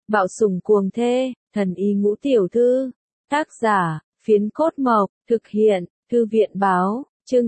Bạo sủng cuồng thê, thần y ngũ tiểu thư. Tác giả, Phiến Cốt Mộc, thực hiện, Thư viện báo, chương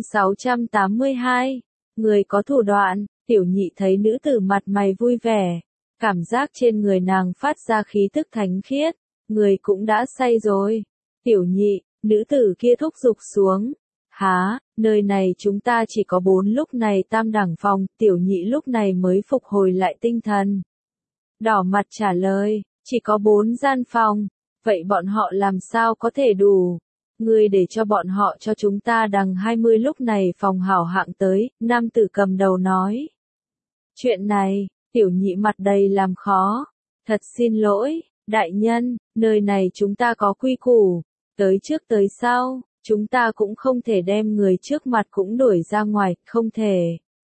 682. Người có thủ đoạn, tiểu nhị thấy nữ tử mặt mày vui vẻ. Cảm giác trên người nàng phát ra khí tức thánh khiết, người cũng đã say rồi. Tiểu nhị, nữ tử kia thúc giục xuống. Há, nơi này chúng ta chỉ có 4 lúc này tam đẳng phòng, tiểu nhị lúc này mới phục hồi lại tinh thần. Đỏ mặt trả lời, chỉ có 4 gian phòng, vậy bọn họ làm sao có thể đủ? Ngươi để cho bọn họ cho chúng ta đằng 20 lúc này phòng hảo hạng tới, nam tử cầm đầu nói. Chuyện này, tiểu nhị mặt đầy làm khó. Thật xin lỗi, đại nhân, nơi này chúng ta có quy củ, tới trước tới sau, chúng ta cũng không thể đem người trước mặt cũng đuổi ra ngoài, không thể.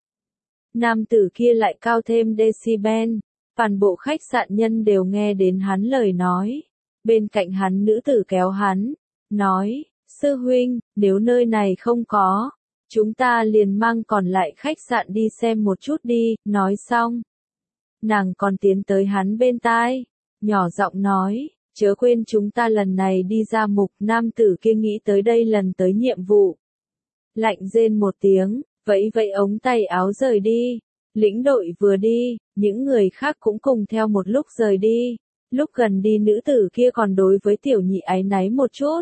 Nam tử kia lại cao thêm decibel, toàn bộ khách sạn nhân đều nghe đến hắn lời nói. Bên cạnh hắn nữ tử kéo hắn, nói, sư huynh, nếu nơi này không có, chúng ta liền mang còn lại khách sạn đi xem một chút đi, nói xong. Nàng còn tiến tới hắn bên tai, nhỏ giọng nói, chớ quên chúng ta lần này đi ra mục. Nam tử kia nghĩ tới đây lần tới nhiệm vụ. Lạnh rên một tiếng, vẫy vẫy ống tay áo rời đi. Lĩnh đội vừa đi, những người khác cũng cùng theo một lúc rời đi. Lúc gần đi nữ tử kia còn đối với tiểu nhị áy náy một chút.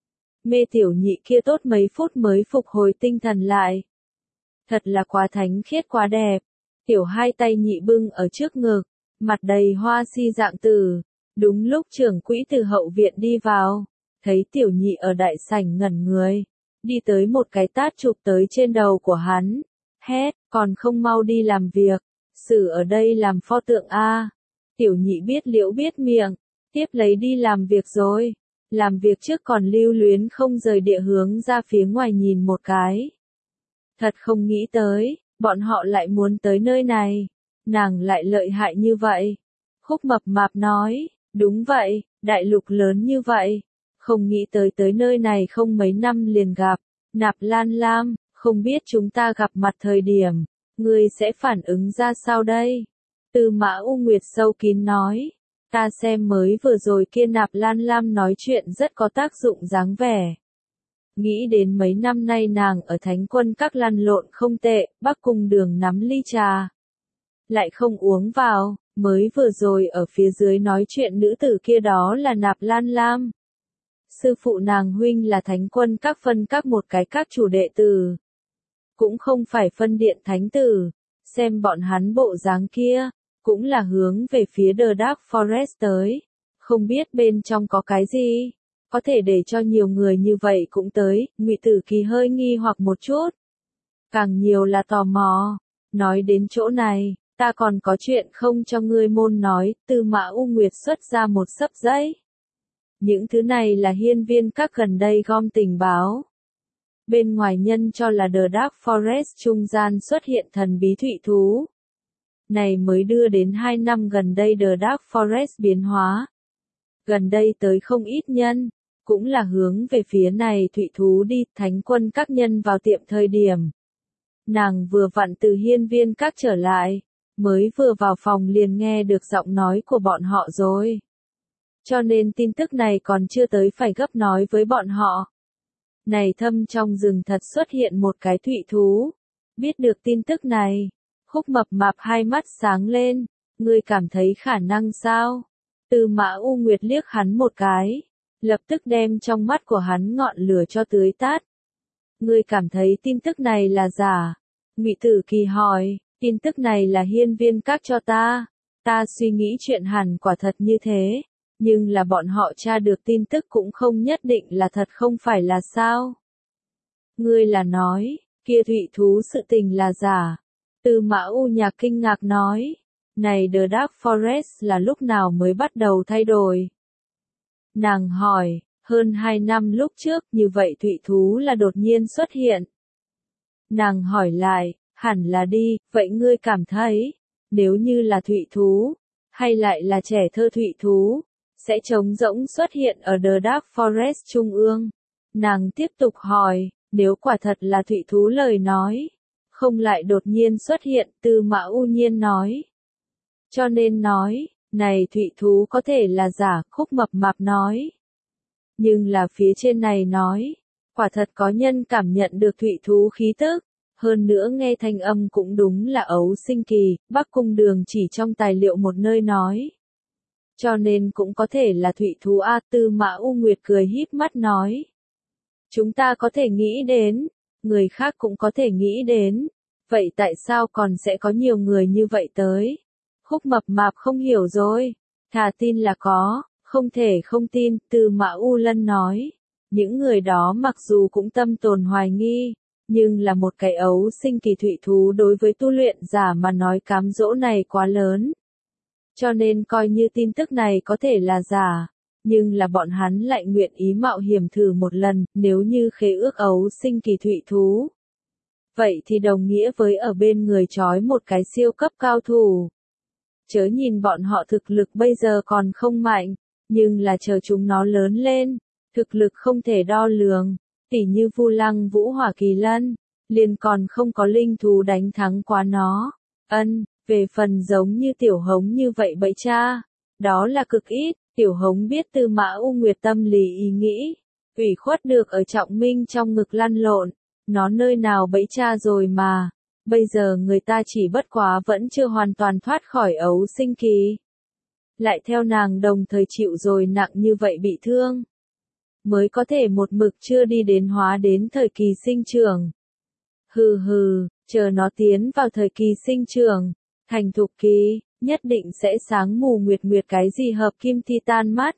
Mê tiểu nhị kia tốt mấy phút mới phục hồi tinh thần lại. Thật là quá thánh khiết quá đẹp. Tiểu hai tay nhị bưng ở trước ngực, mặt đầy hoa si dạng tử. Đúng lúc trưởng quỹ từ hậu viện đi vào, thấy tiểu nhị ở đại sảnh ngẩn người, đi tới một cái tát chụp tới trên đầu của hắn. Hét, còn không mau đi làm việc, xử ở đây làm pho tượng a. Tiểu nhị biết liễu biết miệng, tiếp lấy đi làm việc rồi. Làm việc trước còn lưu luyến không rời địa hướng ra phía ngoài nhìn một cái. Thật không nghĩ tới, bọn họ lại muốn tới nơi này. Nàng lại lợi hại như vậy. Khúc mập mạp nói, đúng vậy, đại lục lớn như vậy. Không nghĩ tới nơi này không mấy năm liền gặp. Nạp Lan Lam, không biết chúng ta gặp mặt thời điểm, ngươi sẽ phản ứng ra sao đây? Tư Mã U Nguyệt sâu kín nói, ta xem mới vừa rồi kia Nạp Lan Lam nói chuyện rất có tác dụng dáng vẻ. Nghĩ đến mấy năm nay nàng ở Thánh Quân Các lăn lộn không tệ, Bắc Cung Đường nắm ly trà. Lại không uống vào, mới vừa rồi ở phía dưới nói chuyện nữ tử kia đó là Nạp Lan Lam. Sư phụ nàng huynh là Thánh Quân Các phân các một cái các chủ đệ tử. Cũng không phải phân điện thánh tử, xem bọn hắn bộ dáng kia, cũng là hướng về phía The Dark Forest tới. Không biết bên trong có cái gì, có thể để cho nhiều người như vậy cũng tới. Ngụy Tử Kỳ hơi nghi hoặc một chút, càng nhiều là tò mò. Nói đến chỗ này, ta còn có chuyện không cho ngươi môn nói. Tư Mã U Nguyệt xuất ra một xấp giấy. Những thứ này là hiên viên các gần đây gom tình báo. Bên ngoài nhân cho là The Dark Forest trung gian xuất hiện thần bí thụy thú. Này mới đưa đến 2 năm gần đây The Dark Forest biến hóa. Gần đây tới không ít nhân, cũng là hướng về phía này thụy thú đi. Thánh Quân Các nhân vào tiệm thời điểm. Nàng vừa vặn từ hiên viên các trở lại, mới vừa vào phòng liền nghe được giọng nói của bọn họ rồi. Cho nên tin tức này còn chưa tới phải gấp nói với bọn họ. Này thâm trong rừng thật xuất hiện một cái thụy thú. Biết được tin tức này, Khúc mập mạp hai mắt sáng lên. Ngươi cảm thấy khả năng sao? Tư Mã U Nguyệt liếc hắn một cái, lập tức đem trong mắt của hắn ngọn lửa cho tưới tát. Ngươi cảm thấy tin tức này là giả? Ngụy Tử Kỳ hỏi, tin tức này là hiên viên các cho ta. Ta suy nghĩ chuyện hẳn quả thật như thế. Nhưng là bọn họ tra được tin tức cũng không nhất định là thật không phải là sao? Ngươi là nói, kia thụy thú sự tình là giả. Tư Mã U Nhạc kinh ngạc nói, này The Dark Forest là lúc nào mới bắt đầu thay đổi? Nàng hỏi, hơn 2 năm lúc trước, như vậy thụy thú là đột nhiên xuất hiện. Nàng hỏi lại, hẳn là đi, vậy ngươi cảm thấy, nếu như là thụy thú, hay lại là trẻ thơ thụy thú, sẽ trống rỗng xuất hiện ở The Dark Forest trung ương? Nàng tiếp tục hỏi, nếu quả thật là thụy thú lời nói, không lại đột nhiên xuất hiện. Tư Mã U Nhiên nói. Cho nên nói, Này thụy thú có thể là giả, Khúc Mập Mạp nói. Nhưng là phía trên này nói, quả thật có nhân cảm nhận được thụy thú khí tức. Hơn nữa nghe thanh âm cũng đúng là ấu sinh kỳ, Bắc Cung Đường chỉ trong tài liệu một nơi nói. Cho nên cũng có thể là thụy thú A. Tư Mã U Nguyệt cười híp mắt nói. Chúng ta có thể nghĩ đến, người khác cũng có thể nghĩ đến. Vậy tại sao còn sẽ có nhiều người như vậy tới? Khúc Mập Mạp không hiểu rồi. Thà tin là có, không thể không tin, Tư Mã U Lân nói. Những người đó mặc dù cũng tâm tồn hoài nghi, nhưng là một cái ấu sinh kỳ thụy thú đối với tu luyện giả mà nói cám dỗ này quá lớn. Cho nên coi như tin tức này có thể là giả, nhưng là bọn hắn lại nguyện ý mạo hiểm thử một lần, nếu như khế ước ấu sinh kỳ thụy thú. Vậy thì đồng nghĩa với ở bên người trói một cái siêu cấp cao thủ. Chớ nhìn bọn họ thực lực bây giờ còn không mạnh, nhưng là chờ chúng nó lớn lên, thực lực không thể đo lường, tỉ như Vu Lăng Vũ Hỏa Kỳ Lân, liền còn không có linh thú đánh thắng qua nó. Về phần giống như Tiểu Hống như vậy bẫy cha, đó là cực ít. Tiểu Hống biết Tư Mã U Nguyệt tâm lý ý nghĩ, ủy khuất được ở Trọng Minh trong ngực lăn lộn, nó nơi nào bẫy cha rồi mà, bây giờ người ta chỉ bất quá vẫn chưa hoàn toàn thoát khỏi ấu sinh kỳ. Lại theo nàng đồng thời chịu rồi nặng như vậy bị thương, mới có thể một mực chưa đi đến hóa đến thời kỳ sinh trưởng. Hừ hừ, chờ nó tiến vào thời kỳ sinh trưởng, thành thục kỳ, nhất định sẽ sáng mù nguyệt nguyệt cái gì hợp kim thi tan mắt.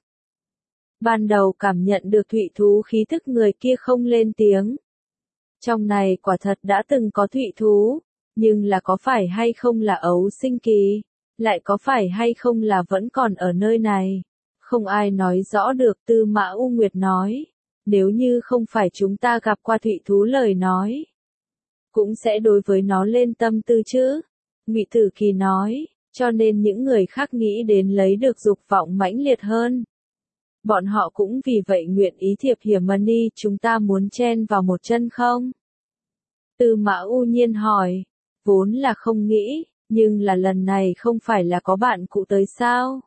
Ban đầu cảm nhận được thụy thú khí thức người kia không lên tiếng. Trong này quả thật đã từng có thụy thú, nhưng là có phải hay không là ấu sinh kỳ, lại có phải hay không là vẫn còn ở nơi này. Không ai nói rõ được. Tư Mã U Nguyệt nói, nếu như không phải chúng ta gặp qua thụy thú lời nói, cũng sẽ đối với nó lên tâm tư chứ. Ngụy Tử Kỳ nói, cho nên những người khác nghĩ đến lấy được dục vọng mãnh liệt hơn. Bọn họ cũng vì vậy nguyện ý thiệp hiểm mani, chúng ta muốn chen vào một chân không? Tư Mã U Nhiên hỏi, vốn là không nghĩ, nhưng là lần này không phải là có bạn cụ tới sao?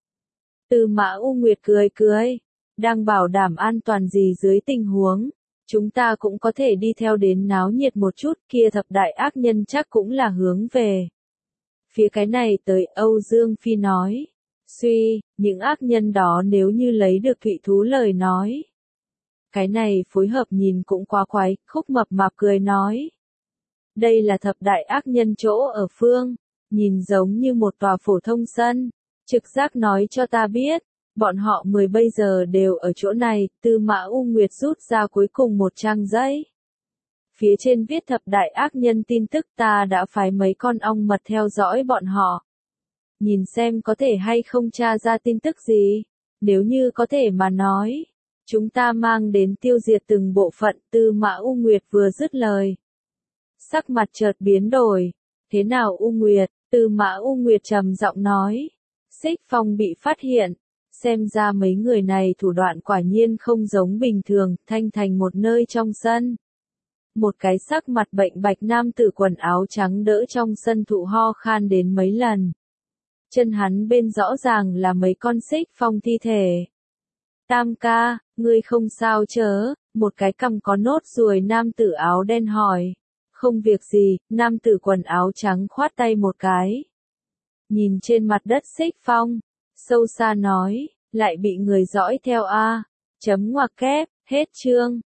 Tư Mã U Nguyệt cười cười, đang bảo đảm an toàn gì dưới tình huống, chúng ta cũng có thể đi theo đến náo nhiệt một chút, kia thập đại ác nhân chắc cũng là hướng về phía cái này tới. Âu Dương Phi nói, suy, những ác nhân đó nếu như lấy được thụy thú lời nói. Cái này phối hợp nhìn cũng quá quái. Khúc Mập Mạp cười nói, đây là thập đại ác nhân chỗ ở phương, nhìn giống như một tòa phổ thông sân. Trực giác nói cho ta biết, bọn họ 10 bây giờ đều ở chỗ này. Tư Mã U Nguyệt rút ra cuối cùng một trang giấy. Phía trên viết thập đại ác nhân tin tức, ta đã phái mấy con ong mật theo dõi bọn họ. Nhìn xem có thể hay không tra ra tin tức gì. Nếu như có thể mà nói, chúng ta mang đến tiêu diệt từng bộ phận. Tư Mã U Nguyệt vừa dứt lời, sắc mặt chợt biến đổi. Thế nào U Nguyệt? Tư Mã U Nguyệt trầm giọng nói. Xích Phong bị phát hiện. Xem ra mấy người này thủ đoạn quả nhiên không giống bình thường. Thanh thành một nơi trong sân. Một cái sắc mặt bệnh bạch nam tử quần áo trắng đỡ trong sân thụ ho khan đến mấy lần. Chân hắn bên rõ ràng là mấy con xích phong thi thể. Tam ca, ngươi không sao chớ? Một cái cằm có nốt ruồi nam tử áo đen hỏi. Không việc gì. Nam tử quần áo trắng khoát tay một cái. Nhìn trên mặt đất xích phong, sâu xa nói, lại bị người dõi theo a. Chấm ngoặc kép, hết chương.